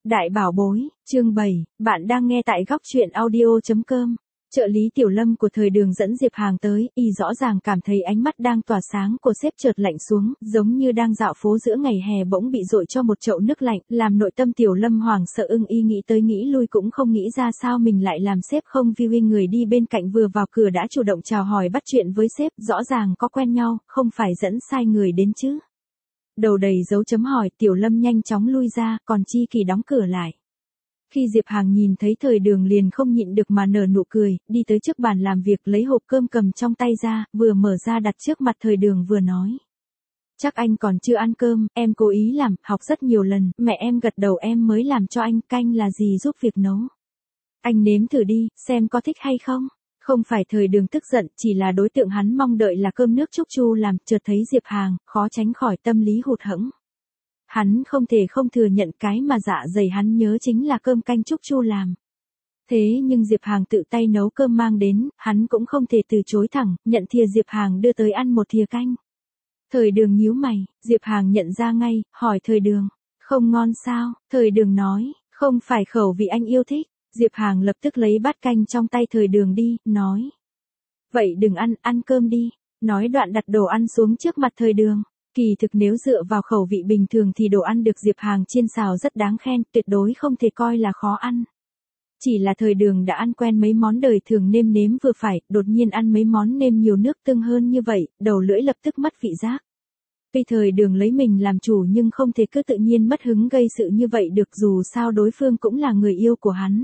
Đại bảo bối, chương 7, bạn đang nghe tại góc truyện audio.com. Trợ lý Tiểu Lâm của Thời Đường dẫn Diệp Hàng tới, y rõ ràng cảm thấy ánh mắt đang tỏa sáng của sếp chợt lạnh xuống, giống như đang dạo phố giữa ngày hè bỗng bị dội cho một chậu nước lạnh, làm nội tâm Tiểu Lâm hoảng sợ y nghĩ tới nghĩ lui cũng không nghĩ ra sao mình lại làm sếp không viewing người đi bên cạnh vừa vào cửa đã chủ động chào hỏi bắt chuyện với sếp, rõ ràng có quen nhau, không phải dẫn sai người đến chứ. Đầu đầy dấu chấm hỏi, Tiểu Lâm nhanh chóng lui ra, còn Chi Kỳ đóng cửa lại. Khi Diệp Hàng nhìn thấy Thời Đường liền không nhịn được mà nở nụ cười, đi tới trước bàn làm việc lấy hộp cơm cầm trong tay ra, vừa mở ra đặt trước mặt Thời Đường vừa nói. Chắc anh còn chưa ăn cơm, em cố ý làm, học rất nhiều lần, mẹ em gật đầu em mới làm cho anh, canh là gì giúp việc nấu. Anh nếm thử đi, xem có thích hay không. Không phải Thời Đường tức giận, chỉ là đối tượng hắn mong đợi là cơm nước Trúc Chu làm, chợt thấy Diệp Hàng, khó tránh khỏi tâm lý hụt hẫng. Hắn không thể không thừa nhận cái mà dạ dày hắn nhớ chính là cơm canh Trúc Chu làm. Thế nhưng Diệp Hàng tự tay nấu cơm mang đến, hắn cũng không thể từ chối thẳng, nhận thìa Diệp Hàng đưa tới ăn một thìa canh. Thời Đường nhíu mày, Diệp Hàng nhận ra ngay, hỏi Thời Đường, không ngon sao? Thời Đường nói, không phải khẩu vị anh yêu thích. Diệp Hàng lập tức lấy bát canh trong tay Thời Đường đi, nói. Vậy đừng ăn, ăn cơm đi. Nói đoạn đặt đồ ăn xuống trước mặt Thời Đường. Kỳ thực nếu dựa vào khẩu vị bình thường thì đồ ăn được Diệp Hàng chiên xào rất đáng khen, tuyệt đối không thể coi là khó ăn. Chỉ là Thời Đường đã ăn quen mấy món đời thường nêm nếm vừa phải, đột nhiên ăn mấy món nêm nhiều nước tương hơn như vậy, đầu lưỡi lập tức mất vị giác. Tuy Thời Đường lấy mình làm chủ nhưng không thể cứ tự nhiên mất hứng gây sự như vậy được, dù sao đối phương cũng là người yêu của hắn.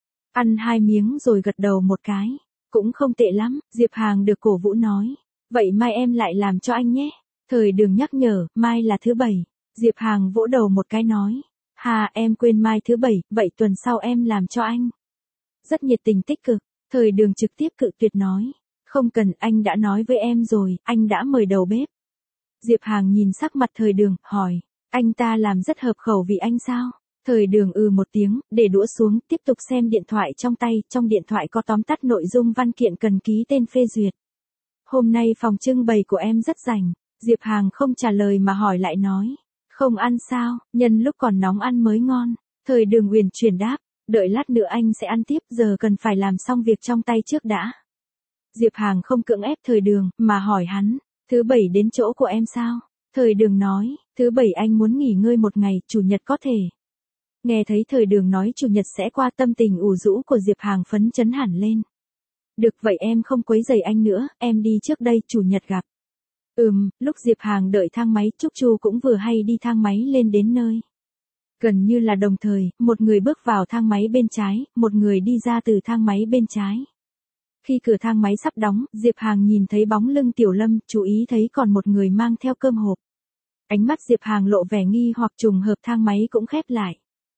Ăn 2 miếng rồi gật đầu một cái. Cũng không tệ lắm, Diệp Hàng được cổ vũ nói. Vậy mai em lại làm cho anh nhé. Thời Đường nhắc nhở, mai là thứ 7. Diệp Hàng vỗ đầu một cái nói. Hà em quên mai thứ 7, vậy tuần sau em làm cho anh. Rất nhiệt tình tích cực, Thời Đường trực tiếp cự tuyệt nói. Không cần, anh đã nói với em rồi, anh đã mời đầu bếp. Diệp Hàng nhìn sắc mặt Thời Đường, hỏi. Anh ta làm rất hợp khẩu vị anh sao? Thời Đường một tiếng, để đũa xuống, tiếp tục xem điện thoại trong tay, trong điện thoại có tóm tắt nội dung văn kiện cần ký tên phê duyệt. Hôm nay phòng trưng bày của em rất rảnh, Diệp Hàng không trả lời mà hỏi lại nói. Không ăn sao, nhân lúc còn nóng ăn mới ngon. Thời Đường uyển chuyển đáp, đợi lát nữa anh sẽ ăn tiếp, giờ cần phải làm xong việc trong tay trước đã. Diệp Hàng không cưỡng ép Thời Đường, mà hỏi hắn, thứ 7 đến chỗ của em sao? Thời Đường nói, thứ 7 anh muốn nghỉ ngơi một ngày, chủ nhật có thể. Nghe thấy Thời Đường nói chủ nhật sẽ qua, tâm tình ủ rũ của Diệp Hàng phấn chấn hẳn lên. Được vậy em không quấy rầy anh nữa, em đi trước đây, chủ nhật gặp. Lúc Diệp Hàng đợi thang máy, Trúc Chu cũng vừa hay đi thang máy lên đến nơi. Gần như là đồng thời, một người bước vào thang máy bên trái, một người đi ra từ thang máy bên trái. Khi cửa thang máy sắp đóng, Diệp Hàng nhìn thấy bóng lưng Tiểu Lâm, chú ý thấy còn một người mang theo cơm hộp. Ánh mắt Diệp Hàng lộ vẻ nghi hoặc, trùng hợp thang máy cũng khép lại.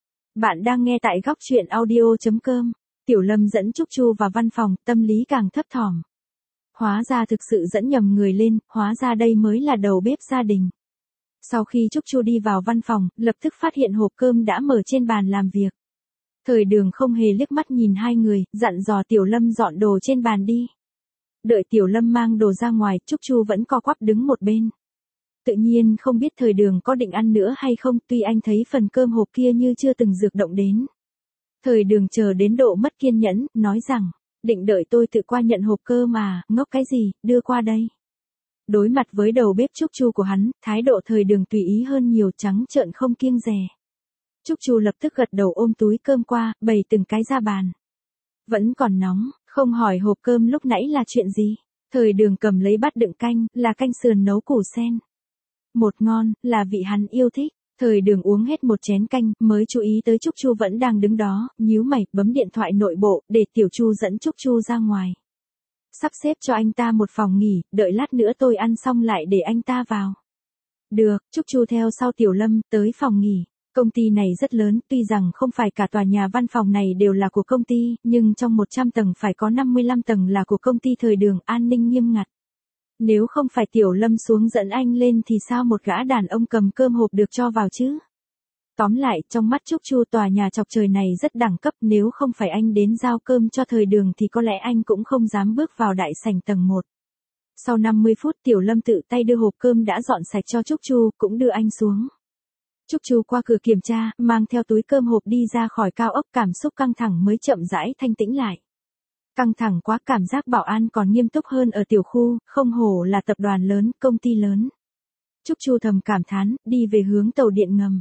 Bạn đang nghe tại góc truyện audio.com. Tiểu Lâm dẫn Trúc Chu vào văn phòng, tâm lý càng thấp thỏm. Hóa ra thực sự dẫn nhầm người lên, hóa ra đây mới là đầu bếp gia đình. Sau khi Trúc Chu đi vào văn phòng, lập tức phát hiện hộp cơm đã mở trên bàn làm việc. Thời Đường không hề liếc mắt nhìn hai người, dặn dò Tiểu Lâm dọn đồ trên bàn đi. Đợi Tiểu Lâm mang đồ ra ngoài, Trúc Chu vẫn co quắp đứng một bên. Tự nhiên không biết Thời Đường có định ăn nữa hay không, tuy anh thấy phần cơm hộp kia như chưa từng dược động đến. Thời Đường chờ đến độ mất kiên nhẫn, nói rằng, định đợi tôi tự qua nhận hộp cơm à, ngốc cái gì, đưa qua đây. Đối mặt với đầu bếp Trúc Chu của hắn, thái độ Thời Đường tùy ý hơn nhiều, trắng trợn không kiêng dè. Trúc Chu lập tức gật đầu ôm túi cơm qua, bày từng cái ra bàn. Vẫn còn nóng, không hỏi hộp cơm lúc nãy là chuyện gì. Thời Đường cầm lấy bát đựng canh, là canh sườn nấu củ sen. Một ngon, là vị hắn yêu thích. Thời Đường uống hết một chén canh, mới chú ý tới Trúc Chu vẫn đang đứng đó, nhíu mày, bấm điện thoại nội bộ, để Tiểu Chu dẫn Trúc Chu ra ngoài. Sắp xếp cho anh ta một phòng nghỉ, đợi lát nữa tôi ăn xong lại để anh ta vào. Được, Trúc Chu theo sau Tiểu Lâm, tới phòng nghỉ. Công ty này rất lớn, tuy rằng không phải cả tòa nhà văn phòng này đều là của công ty, nhưng trong 100 tầng phải có 55 tầng là của công ty Thời Đường, an ninh nghiêm ngặt. Nếu không phải Tiểu Lâm xuống dẫn anh lên thì sao một gã đàn ông cầm cơm hộp được cho vào chứ? Tóm lại, trong mắt Trúc Chu tòa nhà chọc trời này rất đẳng cấp, nếu không phải anh đến giao cơm cho Thời Đường thì có lẽ anh cũng không dám bước vào đại sảnh tầng 1. Sau 50 phút Tiểu Lâm tự tay đưa hộp cơm đã dọn sạch cho Trúc Chu, cũng đưa anh xuống. Trúc Chu qua cửa kiểm tra, mang theo túi cơm hộp đi ra khỏi cao ốc, cảm xúc căng thẳng mới chậm rãi thanh tĩnh lại. Căng thẳng quá, cảm giác bảo an còn nghiêm túc hơn ở tiểu khu, không hổ là tập đoàn lớn, công ty lớn. Trúc Chu thầm cảm thán, đi về hướng tàu điện ngầm.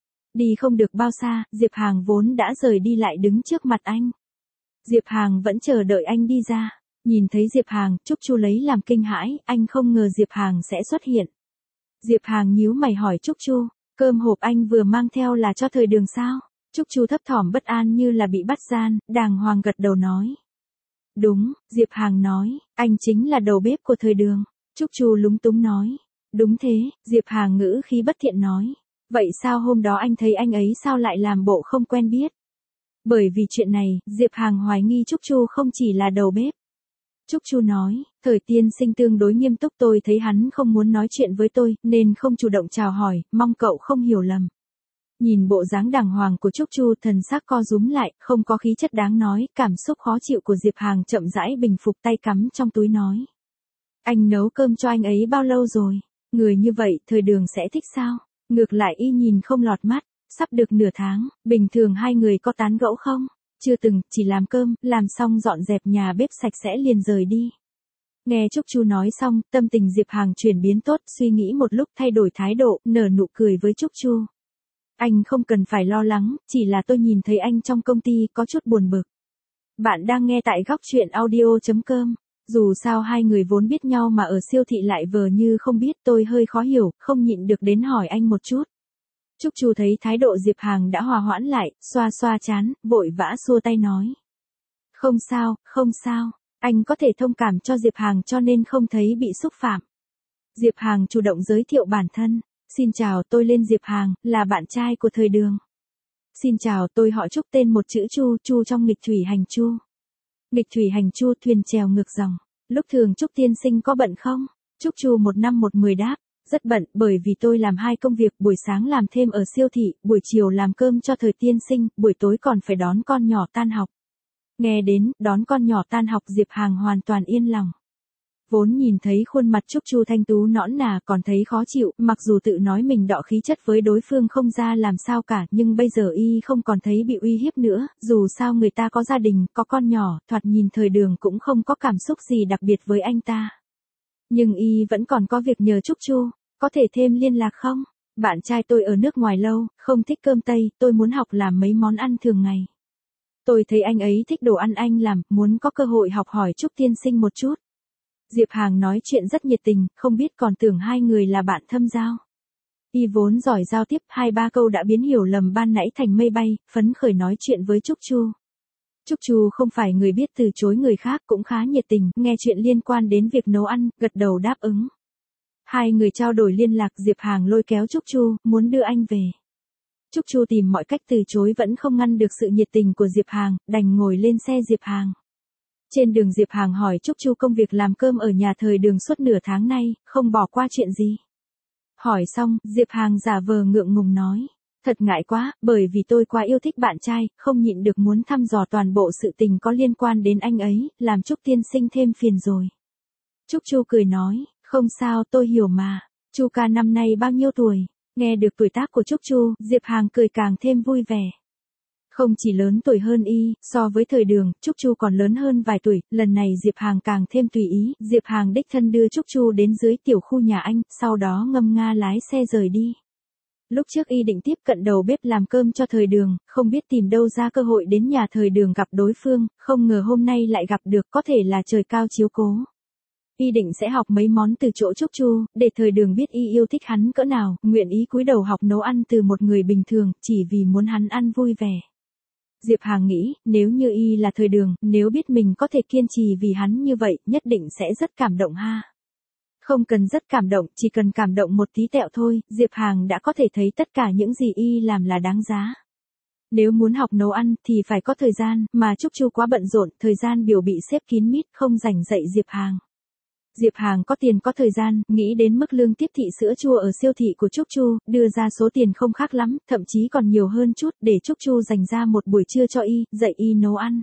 Đi không được bao xa, Diệp Hàng vốn đã rời đi lại đứng trước mặt anh. Diệp Hàng vẫn chờ đợi anh đi ra. Nhìn thấy Diệp Hàng, Trúc Chu lấy làm kinh hãi, anh không ngờ Diệp Hàng sẽ xuất hiện. Diệp Hàng nhíu mày hỏi Trúc Chu, cơm hộp anh vừa mang theo là cho Thời Đường sao? Trúc Chu thấp thỏm bất an như là bị bắt gian, đàng hoàng gật đầu nói. Đúng, Diệp Hàng nói, anh chính là đầu bếp của Thời Đường. Trúc Chu lúng túng nói. Đúng thế, Diệp Hàng ngữ khí bất thiện nói. Vậy sao hôm đó anh thấy anh ấy sao lại làm bộ không quen biết? Bởi vì chuyện này, Diệp Hàng hoài nghi Trúc Chu không chỉ là đầu bếp. Trúc Chu nói, Thời tiên sinh tương đối nghiêm túc, tôi thấy hắn không muốn nói chuyện với tôi, nên không chủ động chào hỏi, mong cậu không hiểu lầm. Nhìn bộ dáng đàng hoàng của Trúc Chu, thần sắc co rúm lại, không có khí chất đáng nói, cảm xúc khó chịu của Diệp Hàng chậm rãi bình phục, tay cắm trong túi nói. Anh nấu cơm cho anh ấy bao lâu rồi? Người như vậy, Thời Đường sẽ thích sao? Ngược lại y nhìn không lọt mắt, sắp được nửa tháng, bình thường hai người có tán gẫu không? Chưa từng, chỉ làm cơm, làm xong dọn dẹp nhà bếp sạch sẽ liền rời đi. Nghe Trúc Chu nói xong, tâm tình Diệp Hàng chuyển biến tốt, suy nghĩ một lúc thay đổi thái độ, nở nụ cười với Trúc Chu. Anh không cần phải lo lắng, chỉ là tôi nhìn thấy anh trong công ty có chút buồn bực. Bạn đang nghe tại góc truyện audio.com. Dù sao hai người vốn biết nhau mà ở siêu thị lại vờ như không biết, tôi hơi khó hiểu, không nhịn được đến hỏi anh một chút. Trúc Chu thấy thái độ Diệp Hàng đã hòa hoãn lại, xoa xoa trán, vội vã xua tay nói. Không sao, không sao, anh có thể thông cảm cho Diệp Hàng cho nên không thấy bị xúc phạm. Diệp Hàng chủ động giới thiệu bản thân. Xin chào, tôi tên Diệp Hàng, là bạn trai của Thời Đường. Xin chào, tôi họ Trúc, tên một chữ Chu, Chu trong nghịch thủy hành Chu. Nghịch thủy hành Chu, thuyền chèo ngược dòng. Lúc thường Trúc tiên sinh có bận không? Trúc Chu 1 năm 1 10 đáp. Rất bận, bởi vì tôi làm 2 công việc, buổi sáng làm thêm ở siêu thị, buổi chiều làm cơm cho Thời tiên sinh, buổi tối còn phải đón con nhỏ tan học. Nghe đến, đón con nhỏ tan học, Diệp Hàng hoàn toàn yên lòng. Vốn nhìn thấy khuôn mặt Trúc Chu thanh tú nõn nà còn thấy khó chịu, mặc dù tự nói mình đọ khí chất với đối phương không ra làm sao cả, nhưng bây giờ y không còn thấy bị uy hiếp nữa, dù sao người ta có gia đình, có con nhỏ, thoạt nhìn Thời Đường cũng không có cảm xúc gì đặc biệt với anh ta. Nhưng y vẫn còn có việc nhờ Trúc Chu, có thể thêm liên lạc không? Bạn trai tôi ở nước ngoài lâu, không thích cơm Tây, tôi muốn học làm mấy món ăn thường ngày. Tôi thấy anh ấy thích đồ ăn anh làm, muốn có cơ hội học hỏi Trúc tiên sinh một chút. Diệp Hàng nói chuyện rất nhiệt tình, không biết còn tưởng hai người là bạn thâm giao. Y vốn giỏi giao tiếp, 2-3 câu đã biến hiểu lầm ban nãy thành mây bay, phấn khởi nói chuyện với Trúc Chu. Trúc Chu không phải người biết từ chối người khác, cũng khá nhiệt tình, nghe chuyện liên quan đến việc nấu ăn, gật đầu đáp ứng. Hai người trao đổi liên lạc, Diệp Hàng lôi kéo Trúc Chu, muốn đưa anh về. Trúc Chu tìm mọi cách từ chối vẫn không ngăn được sự nhiệt tình của Diệp Hàng, đành ngồi lên xe Diệp Hàng. Trên đường Diệp Hàng hỏi Trúc Chu công việc làm cơm ở nhà Thời Đường suốt nửa tháng nay, không bỏ qua chuyện gì. Hỏi xong, Diệp Hàng giả vờ ngượng ngùng nói. Thật ngại quá, bởi vì tôi quá yêu thích bạn trai, không nhịn được muốn thăm dò toàn bộ sự tình có liên quan đến anh ấy, làm Trúc tiên sinh thêm phiền rồi. Trúc Chu cười nói, không sao, tôi hiểu mà. Chu ca năm nay bao nhiêu tuổi? Nghe được tuổi tác của Trúc Chu, Diệp Hàng cười càng thêm vui vẻ. Không chỉ lớn tuổi hơn y, so với Thời Đường, Trúc Chu còn lớn hơn vài tuổi, lần này Diệp Hàng càng thêm tùy ý, Diệp Hàng đích thân đưa Trúc Chu đến dưới tiểu khu nhà anh, sau đó ngâm nga lái xe rời đi. Lúc trước y định tiếp cận đầu bếp làm cơm cho Thời Đường, không biết tìm đâu ra cơ hội đến nhà Thời Đường gặp đối phương, không ngờ hôm nay lại gặp được, có thể là trời cao chiếu cố. Y định sẽ học mấy món từ chỗ Trúc Chu, để Thời Đường biết y yêu thích hắn cỡ nào, nguyện ý cúi đầu học nấu ăn từ một người bình thường, chỉ vì muốn hắn ăn vui vẻ. Diệp Hàng nghĩ, nếu như y là Thời Đường, nếu biết mình có thể kiên trì vì hắn như vậy, nhất định sẽ rất cảm động ha. Không cần rất cảm động, chỉ cần cảm động một tí tẹo thôi, Diệp Hàng đã có thể thấy tất cả những gì y làm là đáng giá. Nếu muốn học nấu ăn thì phải có thời gian, mà Trúc Chu quá bận rộn, thời gian biểu bị xếp kín mít, không rảnh dạy Diệp Hàng. Diệp Hàng có tiền có thời gian, nghĩ đến mức lương tiếp thị sữa chua ở siêu thị của Trúc Chu, đưa ra số tiền không khác lắm, thậm chí còn nhiều hơn chút, để Trúc Chu dành ra một buổi trưa cho y, dạy y nấu ăn.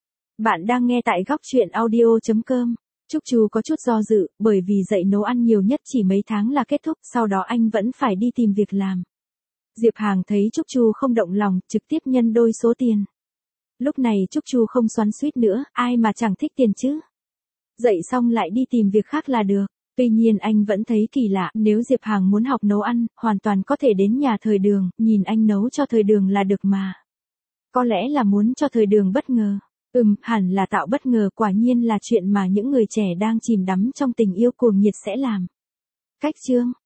Bạn đang nghe tại góc truyện audio.com. Trúc Chu có chút do dự, bởi vì dạy nấu ăn nhiều nhất chỉ mấy tháng là kết thúc, sau đó anh vẫn phải đi tìm việc làm. Diệp Hàng thấy Trúc Chu không động lòng, trực tiếp nhân đôi số tiền. Lúc này Trúc Chu không xoắn xuýt nữa, ai mà chẳng thích tiền chứ. Dậy xong lại đi tìm việc khác là được. Tuy nhiên anh vẫn thấy kỳ lạ, nếu Diệp Hàng muốn học nấu ăn, hoàn toàn có thể đến nhà Thời Đường, nhìn anh nấu cho Thời Đường là được mà. Có lẽ là muốn cho Thời Đường bất ngờ. Hẳn là tạo bất ngờ, quả nhiên là chuyện mà những người trẻ đang chìm đắm trong tình yêu cuồng nhiệt sẽ làm. Cách chương